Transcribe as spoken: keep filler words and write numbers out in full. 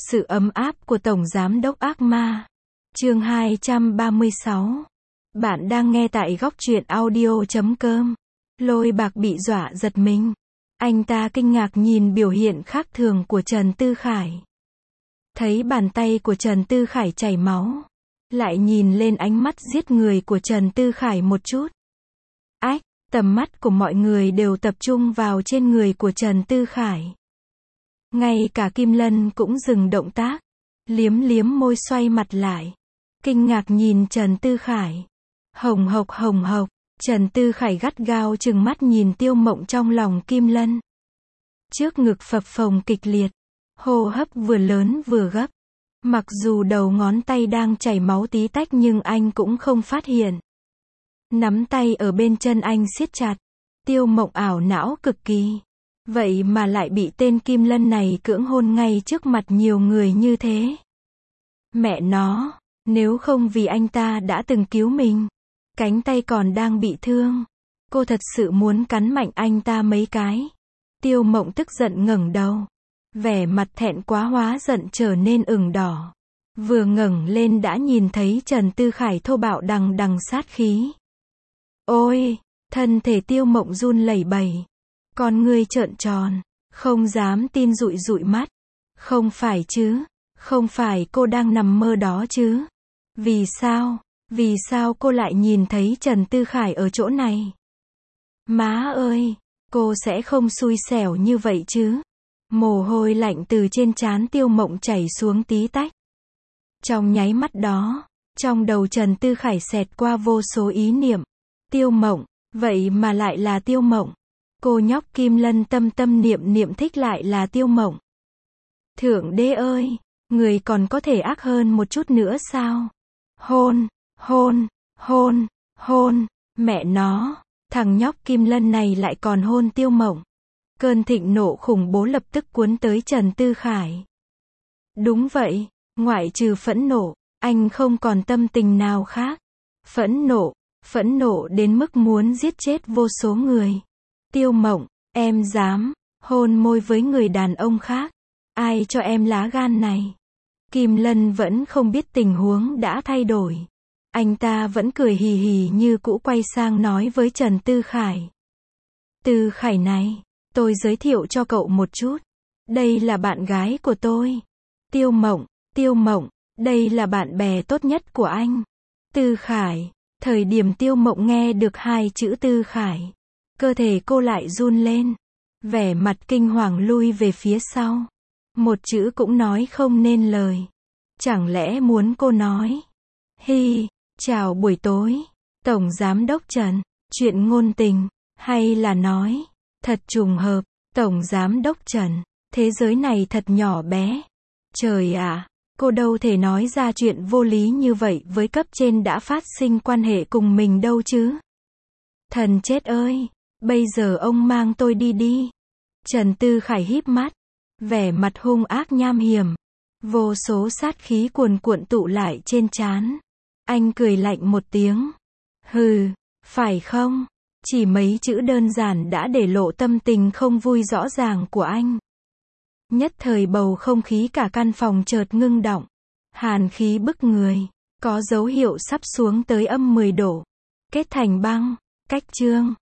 Sự ấm áp của Tổng Giám đốc ác ma. Chương hai trăm ba mươi sáu. Bạn đang nghe tại góc truyện audio chấm com. Lôi Bạc bị dọa giật mình. Anh ta kinh ngạc nhìn biểu hiện khác thường của Trần Tư Khải. Thấy bàn tay của Trần Tư Khải chảy máu. Lại nhìn lên ánh mắt giết người của Trần Tư Khải một chút. Ách, tầm mắt của mọi người đều tập trung vào trên người của Trần Tư Khải. Ngay cả Kim Lân cũng dừng động tác. Liếm liếm môi xoay mặt lại. Kinh ngạc nhìn Trần Tư Khải. Hồng hộc hồng hộc. Trần Tư Khải gắt gao trừng mắt nhìn Tiêu Mộng trong lòng Kim Lân. Trước ngực phập phồng kịch liệt. Hô hấp vừa lớn vừa gấp. Mặc dù đầu ngón tay đang chảy máu tí tách nhưng anh cũng không phát hiện. Nắm tay ở bên chân anh siết chặt. Tiêu Mộng ảo não cực kỳ. Vậy mà lại bị tên Kim Lân này cưỡng hôn ngay trước mặt nhiều người như thế. Mẹ nó, nếu không vì anh ta đã từng cứu mình, cánh tay còn đang bị thương, cô thật sự muốn cắn mạnh anh ta mấy cái. Tiêu Mộng tức giận ngẩng đầu. Vẻ mặt thẹn quá hóa giận trở nên ửng đỏ. Vừa ngẩng lên đã nhìn thấy Trần Tư Khải thô bạo đằng đằng sát khí. Ôi, thân thể Tiêu Mộng run lẩy bẩy. Con ngươi trợn tròn, không dám tin dụi dụi mắt. Không phải chứ, không phải cô đang nằm mơ đó chứ. Vì sao, vì sao cô lại nhìn thấy Trần Tư Khải ở chỗ này? Má ơi, cô sẽ không xui xẻo như vậy chứ. Mồ hôi lạnh từ trên trán Tiêu Mộng chảy xuống tí tách. Trong nháy mắt đó, trong đầu Trần Tư Khải xẹt qua vô số ý niệm. Tiêu Mộng, vậy mà lại là Tiêu Mộng. Cô nhóc Kim Lân tâm tâm niệm niệm thích lại là Tiêu Mộng. Thượng đế ơi, người còn có thể ác hơn một chút nữa sao? Hôn, hôn, hôn, hôn, mẹ nó, thằng nhóc Kim Lân này lại còn hôn Tiêu Mộng. Cơn thịnh nộ khủng bố lập tức cuốn tới Trần Tư Khải. Đúng vậy, ngoại trừ phẫn nộ, anh không còn tâm tình nào khác. Phẫn nộ, phẫn nộ đến mức muốn giết chết vô số người. Tiêu Mộng, em dám hôn môi với người đàn ông khác? Ai cho em lá gan này? Kim Lân vẫn không biết tình huống đã thay đổi. Anh ta vẫn cười hì hì như cũ, quay sang nói với Trần Tư Khải. Tư Khải này, tôi giới thiệu cho cậu một chút. Đây là bạn gái của tôi. Tiêu Mộng, Tiêu Mộng, đây là bạn bè tốt nhất của anh. Tư Khải, thời điểm Tiêu Mộng nghe được hai chữ Tư Khải, cơ thể cô lại run lên. Vẻ mặt kinh hoàng lui về phía sau. Một chữ cũng nói không nên lời. Chẳng lẽ muốn cô nói? Hi, chào buổi tối, Tổng Giám đốc Trần. Chuyện ngôn tình, hay là nói, thật trùng hợp, Tổng Giám đốc Trần. Thế giới này thật nhỏ bé. Trời ạ, cô đâu thể nói ra chuyện vô lý như vậy với cấp trên đã phát sinh quan hệ cùng mình đâu chứ. Thần chết ơi! Bây giờ ông mang tôi đi đi. Trần Tư Khải híp mắt. Vẻ mặt hung ác nham hiểm. Vô số sát khí cuồn cuộn tụ lại trên trán. Anh cười lạnh một tiếng. Hừ, phải không? Chỉ mấy chữ đơn giản đã để lộ tâm tình không vui rõ ràng của anh. Nhất thời bầu không khí cả căn phòng chợt ngưng đọng. Hàn khí bức người. Có dấu hiệu sắp xuống tới âm mười độ. Kết thành băng. Cách chương.